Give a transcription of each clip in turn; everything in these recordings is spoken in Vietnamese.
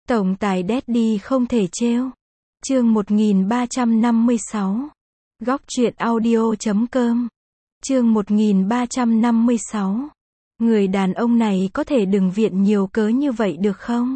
Tổng tài Daddy không thể trêu. Chương 1356. Góc truyện audio.com. Chương 1356. Người đàn ông này có thể đừng viện nhiều cớ như vậy được không?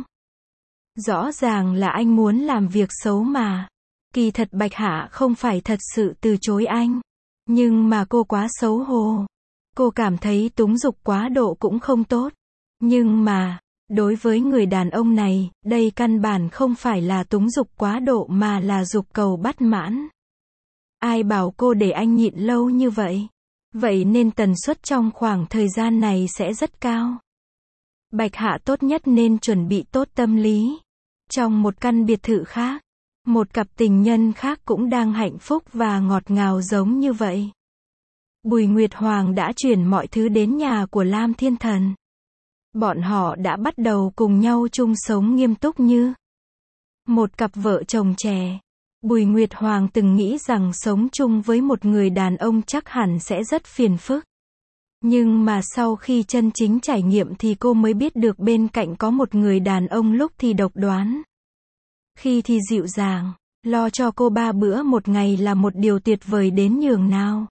Rõ ràng là anh muốn làm việc xấu mà. Kỳ thật Bạch Hạ không phải thật sự từ chối anh. Nhưng mà cô quá xấu hổ. Cô cảm thấy túng dục quá độ cũng không tốt. Nhưng mà, đối với người đàn ông này, đây căn bản không phải là túng dục quá độ mà là dục cầu bất mãn. Ai bảo cô để anh nhịn lâu như vậy? Vậy nên tần suất trong khoảng thời gian này sẽ rất cao. Bạch Hạ tốt nhất nên chuẩn bị tốt tâm lý. Trong một căn biệt thự khác, một cặp tình nhân khác cũng đang hạnh phúc và ngọt ngào giống như vậy. Bùi Nguyệt Hoàng đã chuyển mọi thứ đến nhà của Lam Thiên Thần. Bọn họ đã bắt đầu cùng nhau chung sống nghiêm túc như một cặp vợ chồng trẻ. Bùi Nguyệt Hoàng từng nghĩ rằng sống chung với một người đàn ông chắc hẳn sẽ rất phiền phức. Nhưng mà sau khi chân chính trải nghiệm thì cô mới biết được bên cạnh có một người đàn ông lúc thì độc đoán, khi thì dịu dàng, lo cho cô 3 bữa một ngày là một điều tuyệt vời đến nhường nào.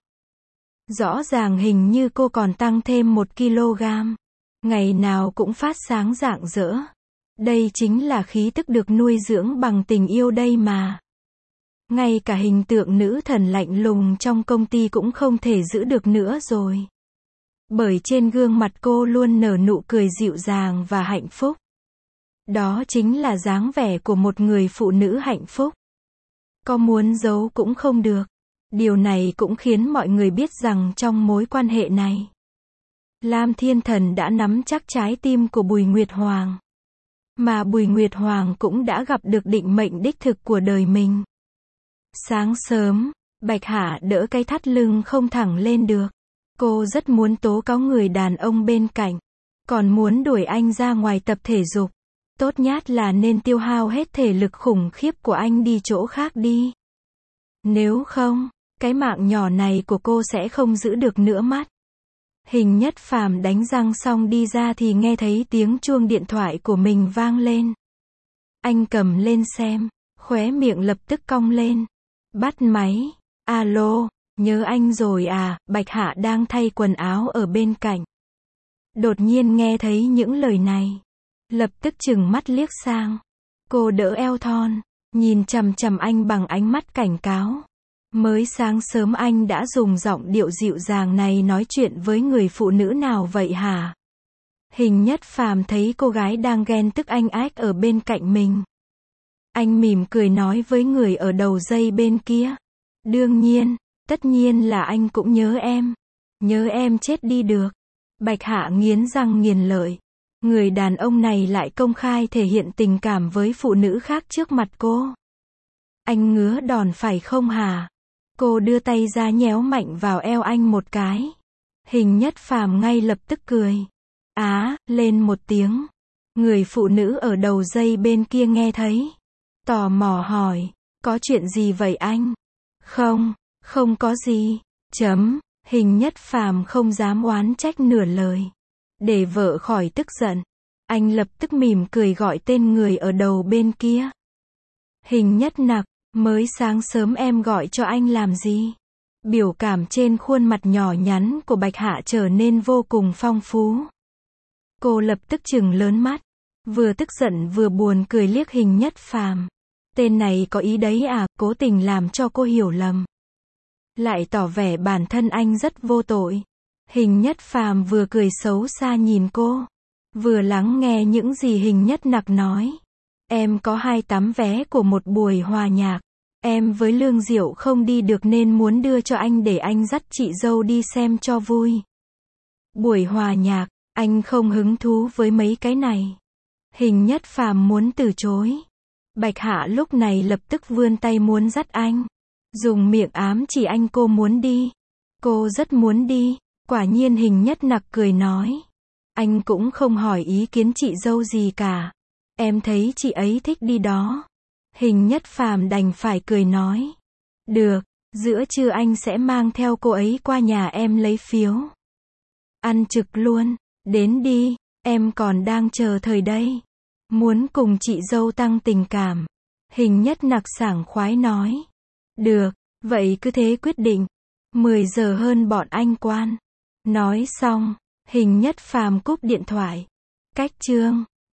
Rõ ràng hình như cô còn tăng thêm 1 kg. Ngày nào cũng phát sáng rạng rỡ. Đây chính là khí tức được nuôi dưỡng bằng tình yêu đây mà. Ngay cả hình tượng nữ thần lạnh lùng trong công ty cũng không thể giữ được nữa rồi. Bởi trên gương mặt cô luôn nở nụ cười dịu dàng và hạnh phúc. Đó chính là dáng vẻ của một người phụ nữ hạnh phúc. Có muốn giấu cũng không được. Điều này cũng khiến mọi người biết rằng trong mối quan hệ này, Lam Thiên Thần đã nắm chắc trái tim của Bùi Nguyệt Hoàng. Mà Bùi Nguyệt Hoàng cũng đã gặp được định mệnh đích thực của đời mình. Sáng sớm, Bạch Hạ đỡ cái thắt lưng không thẳng lên được. Cô rất muốn tố cáo người đàn ông bên cạnh. Còn muốn đuổi anh ra ngoài tập thể dục. Tốt nhất là nên tiêu hao hết thể lực khủng khiếp của anh đi chỗ khác đi. Nếu không, cái mạng nhỏ này của cô sẽ không giữ được nữa mắt. Hình Nhất Phàm đánh răng xong đi ra thì nghe thấy tiếng chuông điện thoại của mình vang lên. Anh cầm lên xem, khóe miệng lập tức cong lên. Bắt máy. Alo, nhớ anh rồi à? Bạch Hạ đang thay quần áo ở bên cạnh. Đột nhiên nghe thấy những lời này. Lập tức chừng mắt liếc sang. Cô đỡ eo thon, nhìn chằm chằm anh bằng ánh mắt cảnh cáo. Mới sáng sớm anh đã dùng giọng điệu dịu dàng này nói chuyện với người phụ nữ nào vậy hả? Hình Nhất Phàm thấy cô gái đang ghen tức anh ách ở bên cạnh mình. Anh mỉm cười nói với người ở đầu dây bên kia. Đương nhiên, tất nhiên là anh cũng nhớ em. Nhớ em chết đi được. Bạch Hạ nghiến răng nghiến lợi. Người đàn ông này lại công khai thể hiện tình cảm với phụ nữ khác trước mặt cô. Anh ngứa đòn phải không hả? Cô đưa tay ra nhéo mạnh vào eo anh một cái. Hình Nhất Phàm ngay lập tức cười. Lên một tiếng. Người phụ nữ ở đầu dây bên kia nghe thấy. Tò mò hỏi. Có chuyện gì vậy anh? Không có gì. Hình Nhất Phàm không dám oán trách nửa lời. Để vợ khỏi tức giận, anh lập tức mỉm cười gọi tên người ở đầu bên kia. Hình Nhất Nặc, mới sáng sớm em gọi cho anh làm gì? Biểu cảm trên khuôn mặt nhỏ nhắn của Bạch Hạ trở nên vô cùng phong phú. Cô lập tức trừng lớn mắt, vừa tức giận vừa buồn cười liếc Hình Nhất Phàm. Tên này có ý đấy à? Cố tình làm cho cô hiểu lầm. Lại tỏ vẻ bản thân anh rất vô tội. Hình Nhất Phàm vừa cười xấu xa nhìn cô, vừa lắng nghe những gì Hình Nhất Nặc nói. Em có 2 tấm vé của một buổi hòa nhạc. Em với Lương Diệu không đi được nên muốn đưa cho anh để anh dắt chị dâu đi xem cho vui. Buổi hòa nhạc, anh không hứng thú với mấy cái này. Hình Nhất Phàm muốn từ chối. Bạch Hạ lúc này lập tức vươn tay muốn dắt anh. Dùng miệng ám chỉ anh cô muốn đi. Cô rất muốn đi. Quả nhiên Hình Nhất Nặc cười nói. Anh cũng không hỏi ý kiến chị dâu gì cả. Em thấy chị ấy thích đi đó. Hình Nhất Phàm đành phải cười nói. Được, giữa trưa anh sẽ mang theo cô ấy qua nhà em lấy phiếu. Ăn trực luôn, đến đi, em còn đang chờ thời đây. Muốn cùng chị dâu tăng tình cảm. Hình Nhất Nặc sảng khoái nói. Được, vậy cứ thế quyết định. 10 giờ hơn bọn anh quan. Nói xong, Hình Nhất Phàm cúp điện thoại. Cách chương